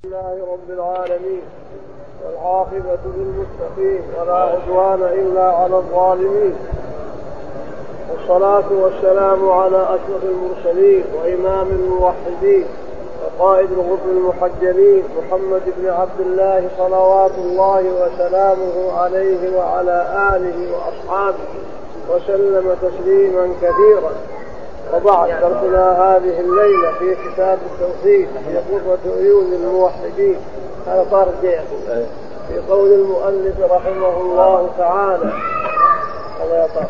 لله رب العالمين والعاقبة للمتقين ولا عدوان إلا على الظالمين، والصلاة والسلام على أشرف المرسلين وإمام الموحدين وقائد الغر المحجلين محمد بن عبد الله صلوات الله وسلامه عليه وعلى آله وأصحابه وسلم تسليما كثيرا. وبعد، درسنا هذه الليلة في كتاب التوحيد في قرة عيون الموحدين. هذا صار في قول المؤلف رحمه الله تعالى. الله يطار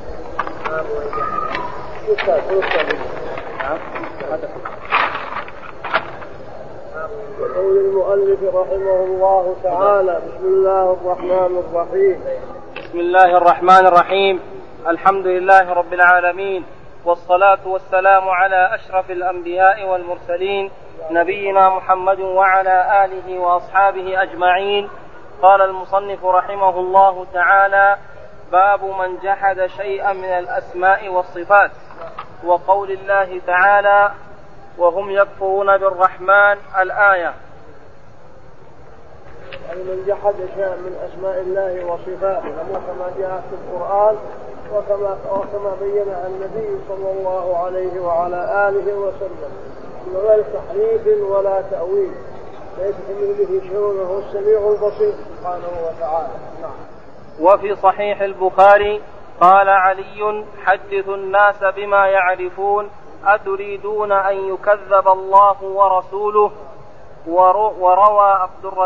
قول المؤلف رحمه الله تعالى. بسم الله الرحمن الرحيم. بسم الله الرحمن الرحيم. الحمد لله رب العالمين، والصلاة والسلام على أشرف الأنبياء والمرسلين نبينا محمد وعلى آله وأصحابه أجمعين. قال المصنف رحمه الله تعالى: باب من جحد شيئا من الأسماء والصفات، وقول الله تعالى: وهم يكفرون بالرحمن، الآية. يعني من جحد شيئا من أسماء الله وصفاته كما جاء في القرآن وكما بين النبي صلى الله عليه وعلى آله وسلم، من غير تحريف ولا تأويل، ليس كمثله شيء وهو السميع البصير سبحانه وتعالى. وفي صحيح البخاري قال علي: حدثوا الناس بما يعرفون، أتريدون أن يكذب الله ورسوله. وروى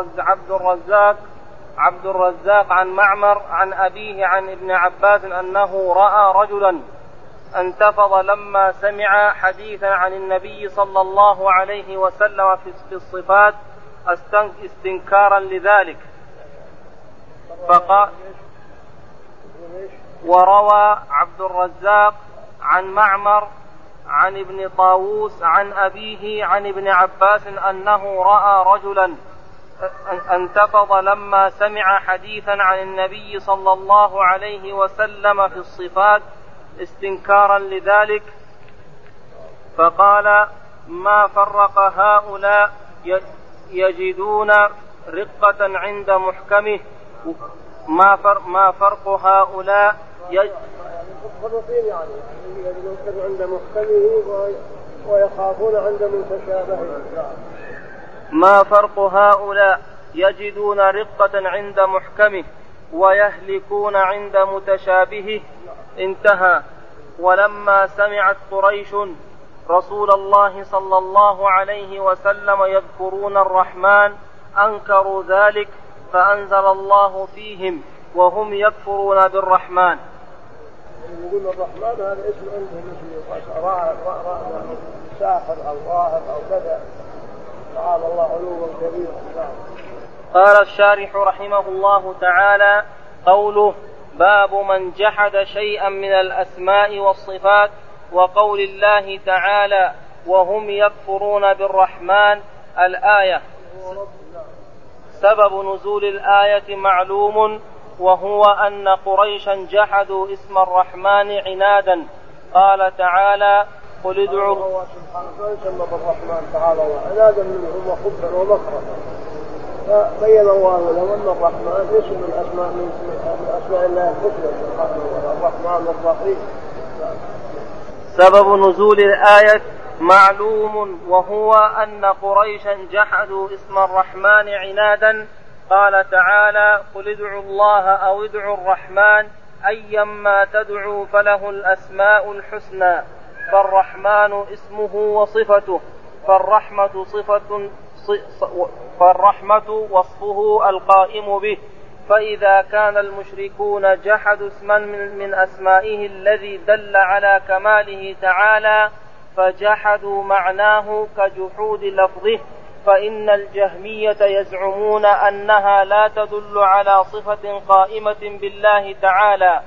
عبد الرزاق عن معمر عن أبيه عن ابن عباس أنه رأى رجلا انتفض لما سمع حديثا عن النبي صلى الله عليه وسلم في الصفات استنكارا لذلك، فقال. وروى عبد الرزاق عن معمر عن ابن طاووس عن أبيه عن ابن عباس أنه رأى رجلا انتفض لما سمع حديثا عن النبي صلى الله عليه وسلم في الصفات استنكارا لذلك، فقال: ما فرق هؤلاء يجدون رقة عند محكمه. ما فرق هؤلاء يجدون عند محكمه ويخافون عند متشابهه. ما فرق هؤلاء يجدون رقة عند محكمه ويهلكون عند متشابهه. انتهى. ولما سمعت قريش رسول الله صلى الله عليه وسلم يذكرون الرحمن أنكروا ذلك، فأنزل الله فيهم: وهم يكفرون بالرحمن. يقول الرحمن هذا اسم عندهم مثل ساحر أو راهب أو كذا، تعالى الله علوا كبيرا. قال الشارح رحمه الله تعالى: قوله: باب من جحد شيئا من الأسماء والصفات، وقول الله تعالى: وهم يكفرون بالرحمن، الآية. سبب نزول الآية معلوم، وهو أن قريشا جحدوا اسم الرحمن عنادا. قال تعالى: قل ادعوا الله سبحانه سمى بالرحمن تعالى عنادا منهم وخبثا ومكرا، فبين الله لهم أن الرحمن اسم من أسماء الله الحسنى سبحانه وتعالى، الرحمن الرحيم. سبب نزول الآية معلوم، وهو أن قريشا جحدوا اسم الرحمن عنادا. قال تعالى: قل ادعوا الله أو ادعوا الرحمن أيما تدعوا فله الأسماء الحسنى، فالرحمن اسمه وصفته، فالرحمة وصفه القائم به. فإذا كان المشركون جحدوا اسما من أسمائه الذي دل على كماله تعالى، فجحدوا معناه كجحود لفظه، فإن الجهمية يزعمون أنها لا تدل على صفة قائمة بالله تعالى،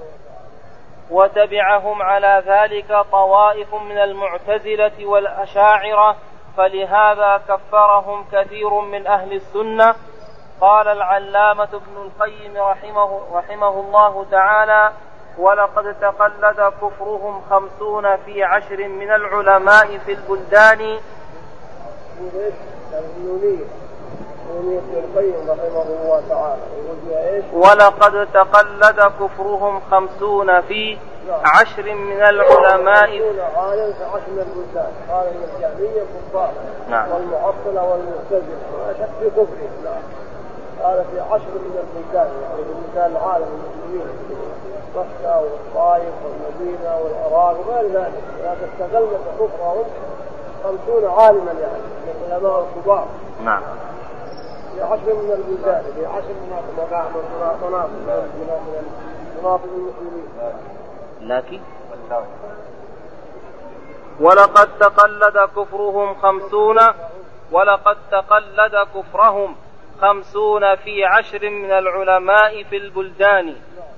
وتبعهم على ذلك طوائف من المعتزلة والأشاعرة، فلهذا كفرهم كثير من أهل السنة. قال العلامة ابن القيم رحمه الله تعالى: ولقد تقلد كفرهم 50 في 10 من العلماء في البلدان النونية ابن القيم رحمه الله تعالى ايش؟ ولقد تقلد كفرهم 50 في 10 من العلماء. 50 عالم في 10 من البلدان، قال من الجهمية كفار والمعطلة والمعتزلة لا شك في كفرهم. قال في 10 من البلدان، يعني بلدان العالم المسلمين، مكة والطائف والمدينة والعراق وغير ذلك، لكن استغلت كفرهم 50 عالما يعني من العلماء الكبار. نعم. في 10 من البلدان، في 10 مناطق المسلمين. لكن ولقد تقلد كفرهم 50 في 10 من العلماء في البلدان.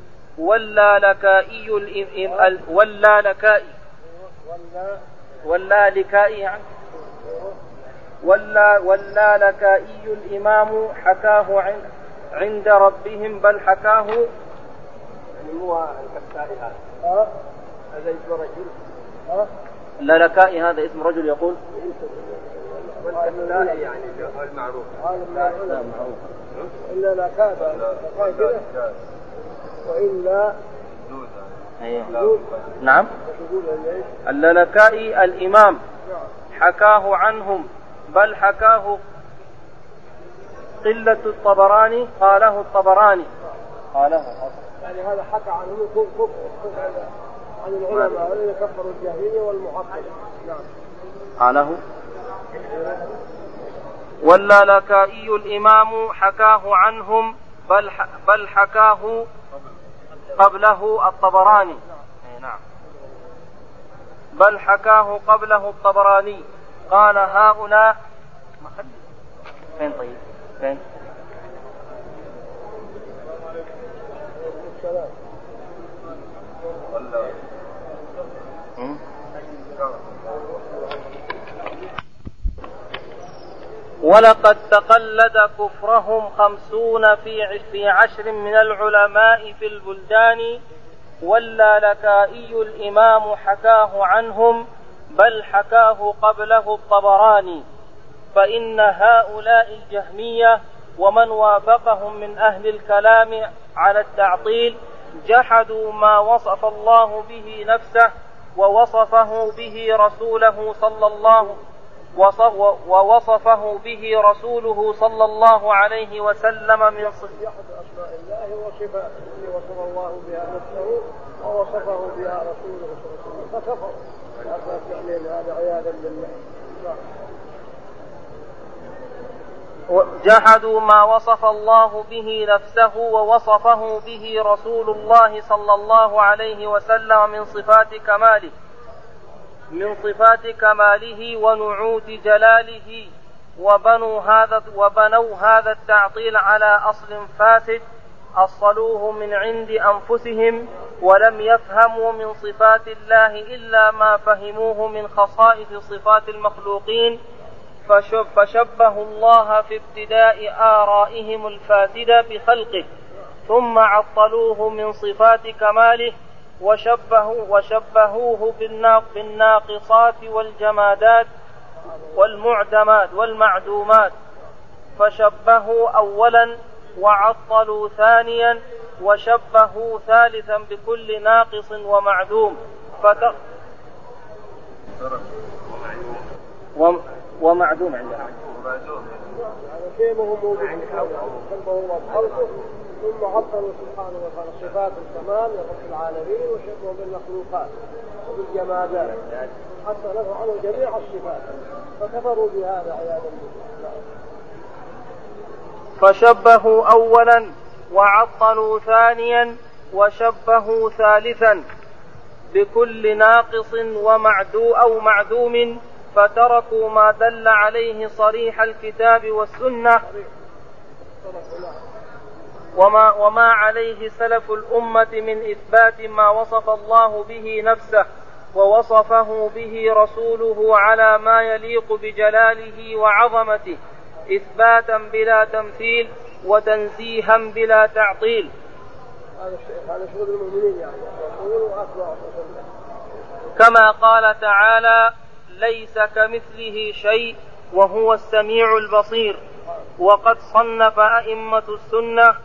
واللالكائي الإمام حكاه عند ربهم بل حكاه. هو الكسائي هذا اسم رجل. اللالكائي هذا اسم رجل يقول. والكسائي يعني المعروف. معروف. إلا لا كذا كده وإلا. نعم. اللالكائي الإمام حكاه عنهم بل حكاه قلة الطبراني. قاله الطبراني. يعني هذا حكى عنهم كفر عن العلماء الذين كفروا الجاهلية والمعطلة. نعم. قاله. واللالكائي الإمام حكاه عنهم بل حكاه قبله الطبراني. نعم. بل حكاه قبله الطبراني. قال هؤلاء فين؟ طيب فين؟ ولقد تقلد كفرهم 50 في 10 من العلماء في البلدان. واللالكائي الإمام حكاه عنهم بل حكاه قبله الطبراني. فإن هؤلاء الجهمية ومن وافقهم من أهل الكلام على التعطيل جحدوا ما وصف الله به نفسه ووصفه به رسوله صلى الله عليه وسلم من صفات أسماء الله وصفاته وصف الله بها نفسه ووصفه بها رسوله صلى الله عليه وسلم فكفروا بهذا التعليل هذا عياذا بالله. جحدوا ما وصف الله به نفسه ووصفه به رسول الله صلى الله عليه وسلم من صفات كماله ونعوت جلاله وبنوا هذا التعطيل على أصل فاسد أصلوه من عند أنفسهم ولم يفهموا من صفات الله إلا ما فهموه من خصائص صفات المخلوقين فشبهوا الله في ابتداء آرائهم الفاسدة بخلقه ثم عطلوه من صفات كماله وشبهوه بالناقصات والجمادات والمعدومات فشبهوا أولا وعطلوا ثانيا وشبهوا ثالثا بكل ناقص ومعدوم ومعدوم عندنا شيء ما هو موجود شبهوا خلقه ثم عطلوا سبحانه وتعالى صفات الكمال لرب العالمين وشبهوا بالمخلوقات وبالجمادات حتى نفوا عنه جميع الصفات فكفروا بهذا عياذا بالله. فشبهوا أولا وعطلوا ثانيا وشبهوا ثالثا بكل ناقص أو معدوم فتركوا ما دل عليه صريح الكتاب والسنة وما عليه سلف الأمة من إثبات ما وصف الله به نفسه ووصفه به رسوله على ما يليق بجلاله وعظمته إثباتا بلا تمثيل وتنزيها بلا تعطيل. هذا شغل المؤمنين يعني. كما قال تعالى ليس كمثله شيء وهو السميع البصير. وقد صنف أئمة السنة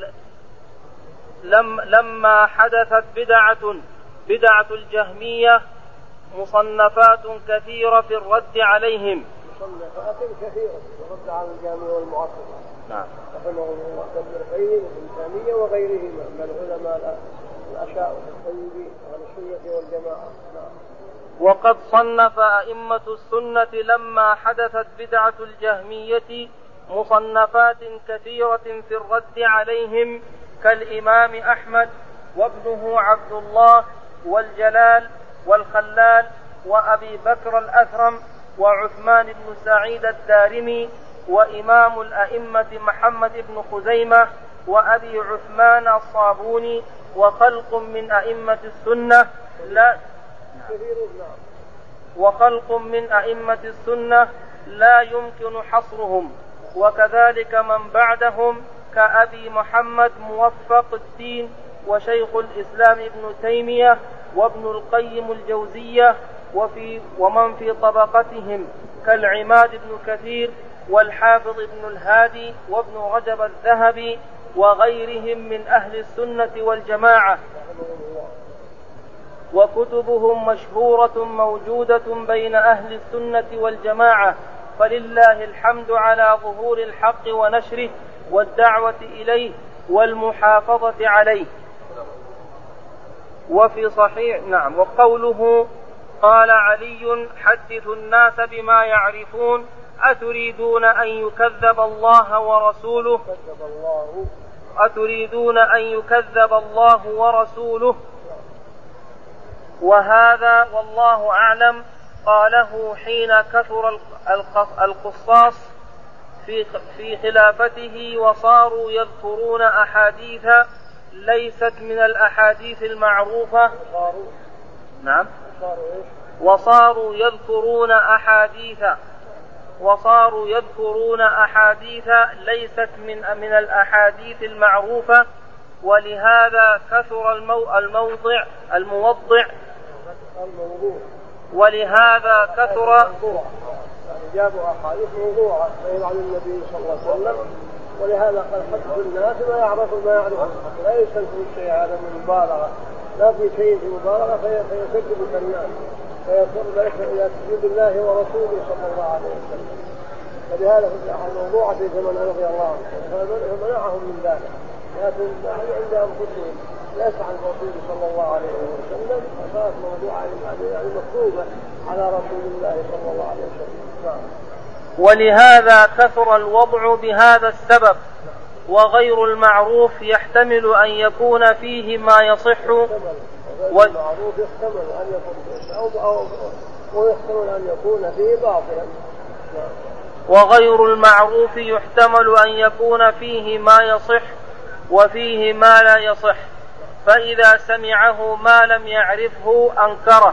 لما حدثت بدعة الجهمية مصنفات كثيرة في الرد عليهم. مصنفات كثيرة في الرد على الجهمية والمعطلة. نعم. رحمه الله ابن القيم وابن تيمية وغيرهما من العلماء الأشاعرة الطيبين عن السنة والجماعة. نعم. وقد صنف أئمة السنة لما حدثت بدعة الجهمية مصنفات كثيرة في الرد عليهم كالإمام أحمد وابنه عبد الله والجلال والخلال وأبي بكر الأثرم وعثمان بن سعيد الدارمي وإمام الأئمة محمد بن خزيمة وأبي عثمان الصابوني وخلق من أئمة السنة لا يمكن حصرهم، وكذلك من بعدهم كأبي محمد موفق الدين وشيخ الإسلام ابن تيمية وابن القيم الجوزية ومن في طبقتهم كالعماد بن كثير والحافظ ابن الهادي وابن رجب الذهبي وغيرهم من أهل السنة والجماعة. وكتبهم مشهورة موجودة بين أهل السنة والجماعة، فلله الحمد على ظهور الحق ونشره والدعوة إليه والمحافظة عليه. وفي صحيح نعم. وقوله قال علي حدثوا الناس بما يعرفون أتريدون أن يكذب الله ورسوله وهذا والله أعلم قاله حين كثر القصاص في خلافته وصاروا يذكرون أحاديث ليست من الأحاديث المعروفة. وصاروا يذكرون أحاديث ليست من الأحاديث المعروفة، ولهذا كثر الموضع ولهذا كثر جابوا أحاديث موضوعة عن النبي صلى الله عليه وسلم، ولهذا قد حدث الناس ما يعرفون لا يستنكروا الشيء هذا من مبالغة، لا في شيء في مبالغة فيكذب الناس فيصير ذلك إلى تكذيب الله ورسوله صلى الله عليه وسلم. فلهذا فتح الموضوعة في زمن رضي الله عنه فمنعهم من ذلك، لكن عند أنفسهم ليس عن الرسول صلى الله عليه وسلم، فصارت موضوعة يعني مكتوبة على رسول الله صلى الله عليه وسلم. ولهذا كثر الوضع بهذا السبب. وغير المعروف يحتمل أن يكون فيه ما يصح والمعروف يحتمل أن يكون ويحتمل أن يكون فيه باطلا. وغير المعروف يحتمل أن يكون فيه ما يصح وفيه ما لا يصح، فإذا سمعه ما لم يعرفه أنكره.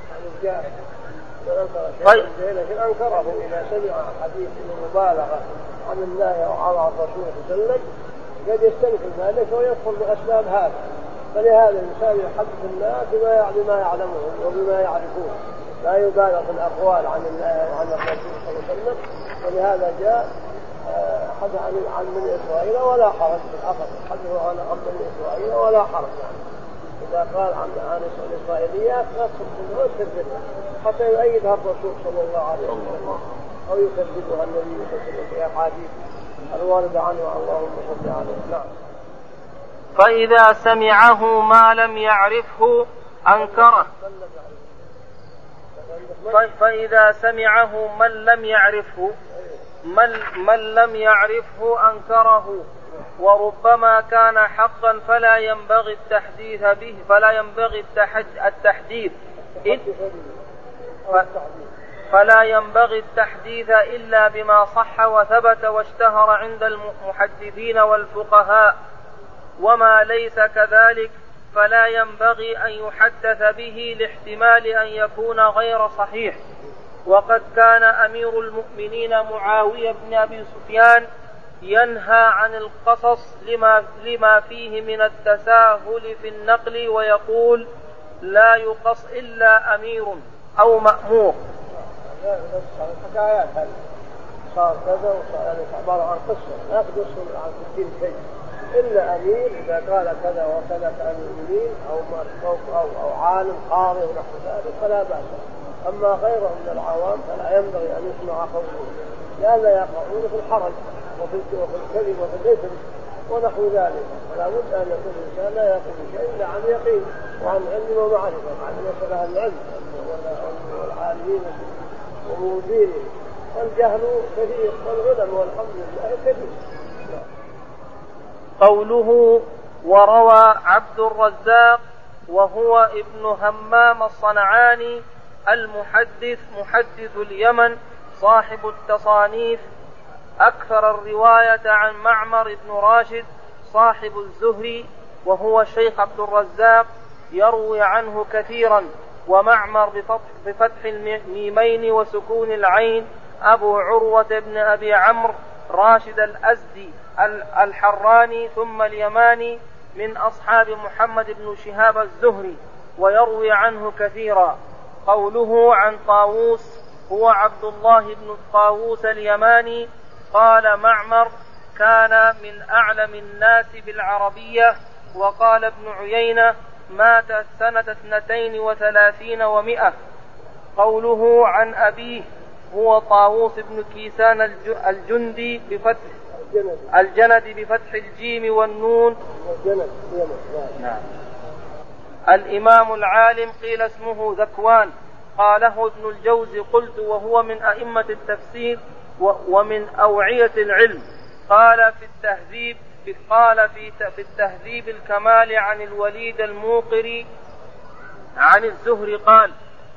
لكن أنكره إذا سمع حديث مبالغة عن الله أو عن الرسول صلى الله عليه وسلم قد يستنكر ذلك ويدخل بأسباب هذا. فلهذا الإنسان يحدث الناس بما يعلمون وبما يعرفون، لا يبالغ في الأقوال عن الله وعن الرسول صلى الله عليه وسلم. ولهذا جاء حدث عن بني إسرائيل ولا حرج في الأخر، حدثوا عن بني إسرائيل ولا حرج يعني. إذا قال عن الإسرائيليات لا تكذب حتى يؤيدها الرسول صلى الله عليه وسلم أو يكذبها النبي صلى الله عليه وسلم في أحاديث الواردة عنه اللهم صل عليه. نعم. فإذا سمعه ما لم يعرفه أنكره. فإذا سمعه من لم يعرفه أنكره، وربما كان حقا فلا ينبغي التحديث به فلا ينبغي التحديث إلا بما صح وثبت واشتهر عند المحدثين والفقهاء، وما ليس كذلك فلا ينبغي أن يحدث به لاحتمال أن يكون غير صحيح. وقد كان أمير المؤمنين معاوية بن أبي سفيان ينهى عن القصص لما فيه من التساهل في النقل، ويقول لا يقص إلا أمير أو مأمور. صار كذا يعني عبارة عن قصة لا يقص عن 60 شيء إلا أمير إذا قال كذا وكذا كان المؤمنين أو عالم قاضي ونحو ذلك فلا بأس. أما غيره من العوام فلا ينبغي أن يسمع قوله لئلا يقعون في الحرج وفي الكذب وفي الإثم ونحو ذلك. فلا بد أن يكون الإنسان لا يقول شيء إلا عن يقين وعن علم ومعرفة عن مسألة العلم والعالمين وموجودين. والجهل كثير والعلم والحمد لله كثير. قوله وروى عبد الرزاق وهو ابن همام الصنعاني المحدث محدث اليمن صاحب التصانيف أكثر الرواية عن معمر بن راشد صاحب الزهري وهو الشيخ عبد الرزاق يروي عنه كثيرا. ومعمر بفتح الميمين وسكون العين أبو عروة بن أبي عمرو راشد الأزدي الحراني ثم اليماني من أصحاب محمد بن شهاب الزهري ويروي عنه كثيرا. قوله عن طاووس هو عبد الله بن طاووس اليماني قال معمر كان من أعلم الناس بالعربية. وقال ابن عيينة مات سنة 32 و100. قوله عن أبيه هو طاووس بن كيسان الجندي الجند بفتح الجيم والنون نعم. الإمام العالم قيل اسمه ذكوان. قاله ابن الجوزي قلت وهو من أئمة التفسير ومن أوعية العلم. قال في التهذيب الكمال عن الوليد الموقري عن الزهري قال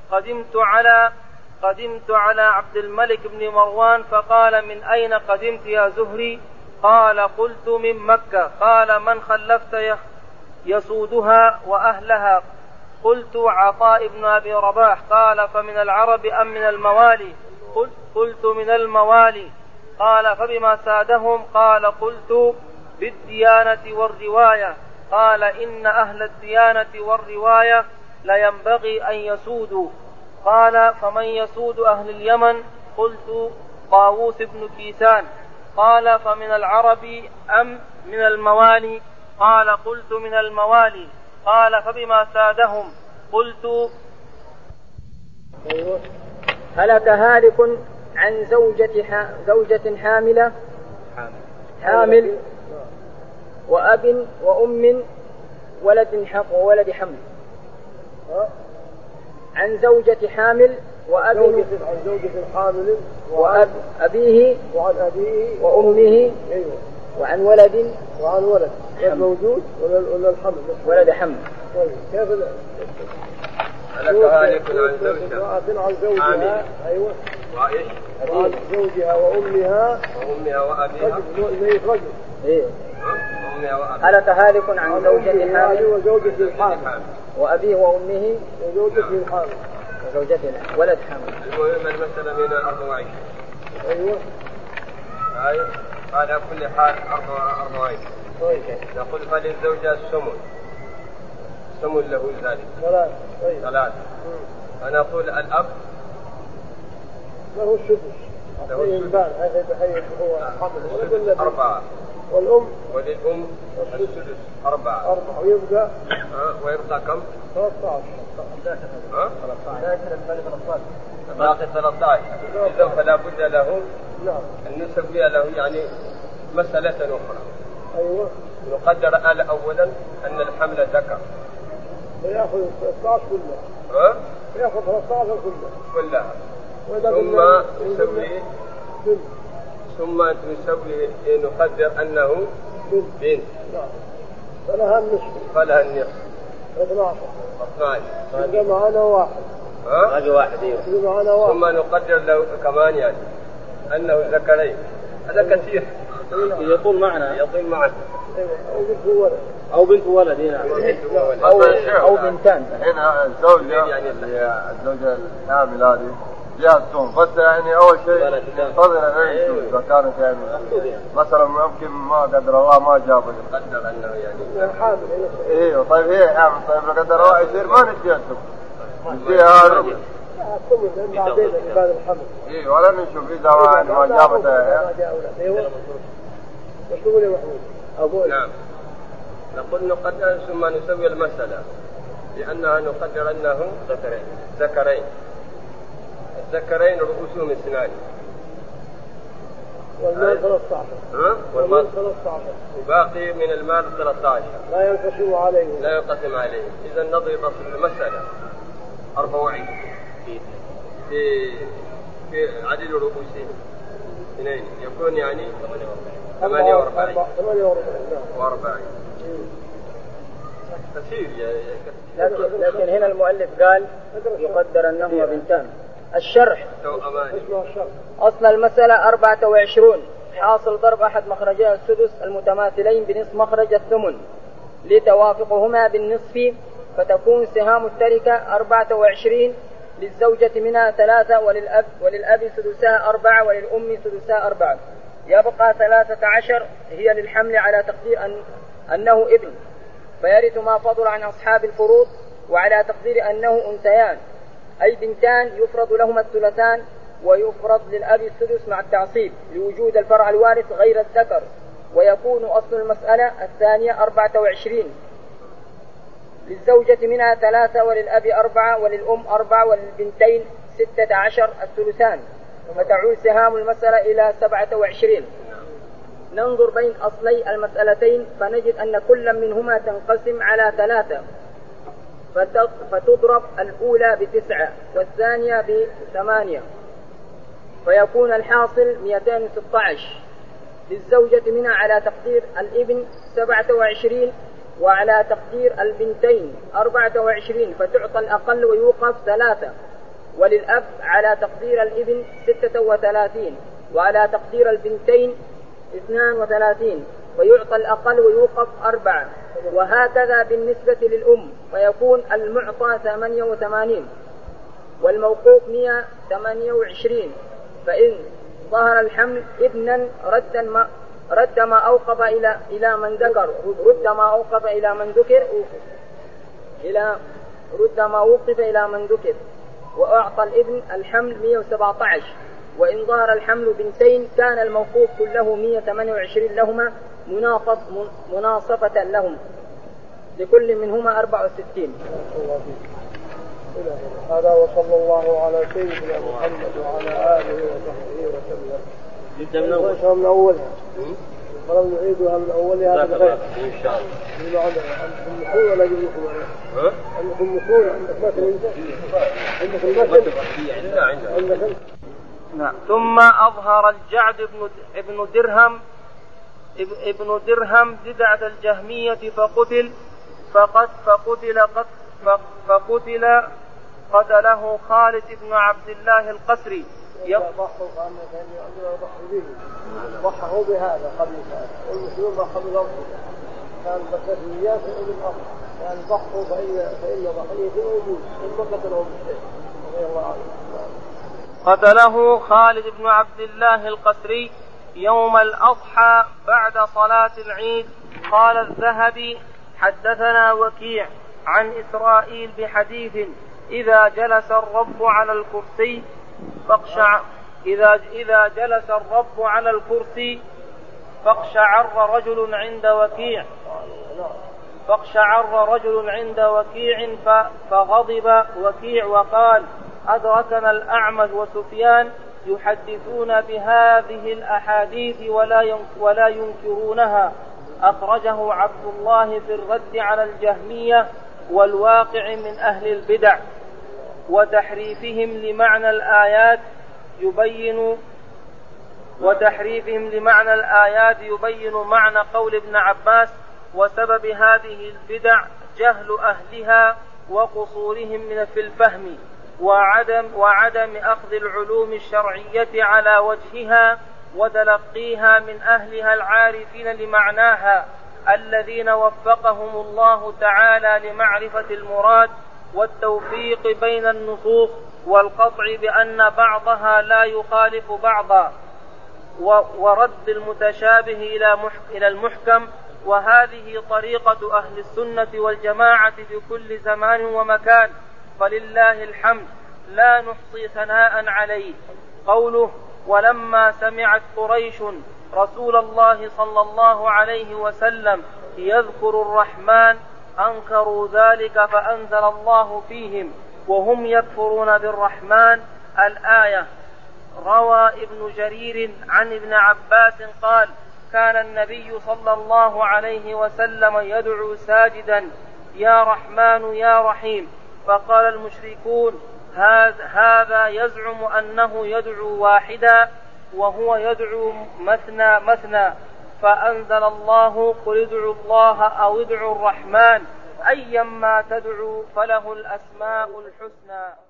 قدمت على عبد الملك بن مروان فقال من أين قدمت يا زهري؟ قال قلت من مكة. قال من خلفت يسودها وأهلها؟ قلت عطاء بن أبي رباح. قال فمن العرب أم من الموالي؟ قلت من الموالي. قال فبما سادهم؟ قال قلت بالديانة والرواية. قال إن أهل الديانة والرواية لينبغي أن يسودوا. قال فمن يسود أهل اليمن؟ قلت طاووس بن كيسان. قال فمن العرب أم من الموالي؟ قال قلت من الموالي. قال فبما سادهم؟ قلت هلك هالك عن زوجة حامل وأب وأم وولد حمل. عن زوجة حامل وأب عن زوجة حامل وأبيه وعن أبيه وأمه وعن ولد موجود ولا الحمل ولد حمل. كيف هلك هالك عن زوجها أيوة وعن زوجها وأمها وأبيها رجل هلك هالك عن زوجة حامل وزوجة الحامل وأبيه وأمه وزوجة الحامل وزوجتنا ولد حامل. المهم المسألة من أرض وعيش. أيوة على كل حال أرض وعيش. نقول فللزوجة السمن له ذلك 3. أنا أقول الأب له السدس هو حمل 4 وللأم السدس 4 ويبقى كم؟ 13 باقي 13. إذا فلا بد له أن نسوي له يعني مسألة أخرى. أيوة نقدر أولا أن الحمل ذكر فيأخذ 13 كلها يأخذ 13 كلها ثم نسوي نقدر أنه بنت فلها النصف 12 يبقى معنا واحد ثم نقدر له كمان يعني أنه ذكرين. هذا كثير يطول معنا أو بنت ولد أو بنتان. هنا الزوجة الحامل هذه جهة السوم بس يعني أول شيء ننتظر إذا كانت يعني مثلا ممكن ما قدر الله ما جابه قدر أنه يعني حامل. إيه طيب هي حامل طيب لو قدر الله يصير ما نجيها السوم نجيها الثمن بعدين بعد الحمل. إيه ولا نشوف إذا ما جابته. أيوة. وشو يا محمود؟ أقول. نعم. نقول نقدر ثم نسوي المسألة لأنها نقدر أنه ذكرين الذكرين رؤوسهم اثنان. والمال 13. والمال 13 وباقي من المال 13 لا ينقسم عليه. إذا نضرب في المسألة 24 في عدد رؤوسهم اثنين يكون يعني 48 كثير. لكن هنا المؤلف قال يقدر أنهما بنتان. الشرح أصل المسألة 24 حاصل ضرب أحد مخرجي السدس المتماثلين بنصف مخرج الثمن لتوافقهما بالنصف فتكون سهام التركة 24 للزوجة منها 3 وللأب سدسها 4 وللأم سدسها 4 يبقى 13 هي للحمل على تقدير أنه ابن فيرث ما فضل عن أصحاب الفروض وعلى تقدير أنه أنثيان أي بنتان يفرض لهما الثلثان ويفرض للأب السدس مع التعصيب لوجود الفرع الوارث غير الذكر ويكون أصل المسألة الثانية 24 للزوجة منها 3 وللأب 4 وللأم 4 وللبنتين 16 الثلثان فتعود سهام المسألة إلى 27. ننظر بين أصلي المسألتين فنجد أن كل منهما تنقسم على 3 فتضرب الأولى ب9 والثانية ب8 فيكون الحاصل 216 للزوجة منها على تقدير الابن 27 وعلى تقدير البنتين 24 فتعطى الأقل ويوقف 3 وللأب على تقدير الابن 36 وعلى تقدير البنتين 32 ويعطى الأقل ويوقف 4 وهكذا بالنسبة للأم فيكون المعطى 88 والموقوف 128 فإن ظهر الحمل ابنا رد ما أوقف إلى من ذكر رد ما وقف إلى من ذكر وأعطى الابن الحمل 117 وإن ظهر الحمل بنتين كان الموقوف كله 128 لهما مناصفة لهم لكل منهما 64. هذا وصلى الله على سيدنا محمد وعلى آله وصحبه وسلم. جدا من أولها ولو نعيدها من أولها بالغير إن شاء الله. عندكم مكون ولا جبنكم عندكم مكون عندك مثل عندك المثل عندك. نعم. ثم أظهر الجعد ابن درهم بدعة الجهمية قتله خالد بن عبد الله القسري. ضحه بهذا قبل والمسلمون ضحوا بالأرض كان بكثيات ابن الأرض يعني ضحوا فإن ضحية موجود ثم قتلهم بالشيء رضي الله عنه. قتله خالد بن عبد الله القسري يوم الأضحى بعد صلاة العيد. قال الذهبي حدثنا وكيع عن إسرائيل بحديث إذا جلس الرب على الكرسي فاقشعر رجل عند وكيع فغضب وكيع وقال أدركنا الأعمش وسفيان يحدثون بهذه الأحاديث ولا ينكرونها. أخرجه عبد الله في الرد على الجهمية والواقع من أهل البدع وتحريفهم لمعنى الآيات يبين معنى قول ابن عباس وسبب هذه البدع جهل أهلها وقصورهم في الفهم وعدم أخذ العلوم الشرعية على وجهها وتلقيها من أهلها العارفين لمعناها الذين وفقهم الله تعالى لمعرفة المراد والتوفيق بين النصوص والقطع بأن بعضها لا يخالف بعضا ورد المتشابه إلى المحكم. وهذه طريقة أهل السنة والجماعة في كل زمان ومكان فلله الحمد. لا نحصي ثناء عليه. قوله ولما سمعت قريش رسول الله صلى الله عليه وسلم يذكر الرحمن أنكروا ذلك فأنزل الله فيهم وهم يكفرون بالرحمن الآية. روى ابن جرير عن ابن عباس قال كان النبي صلى الله عليه وسلم يدعو ساجدا يا رحمن يا رحيم، فقال المشركون هذا يزعم أنه يدعو واحدا وهو يدعو مثنى مثنى، فأنزل الله قل ادعوا الله أو ادعوا الرحمن أيما تدعوا فله الأسماء الحسنى.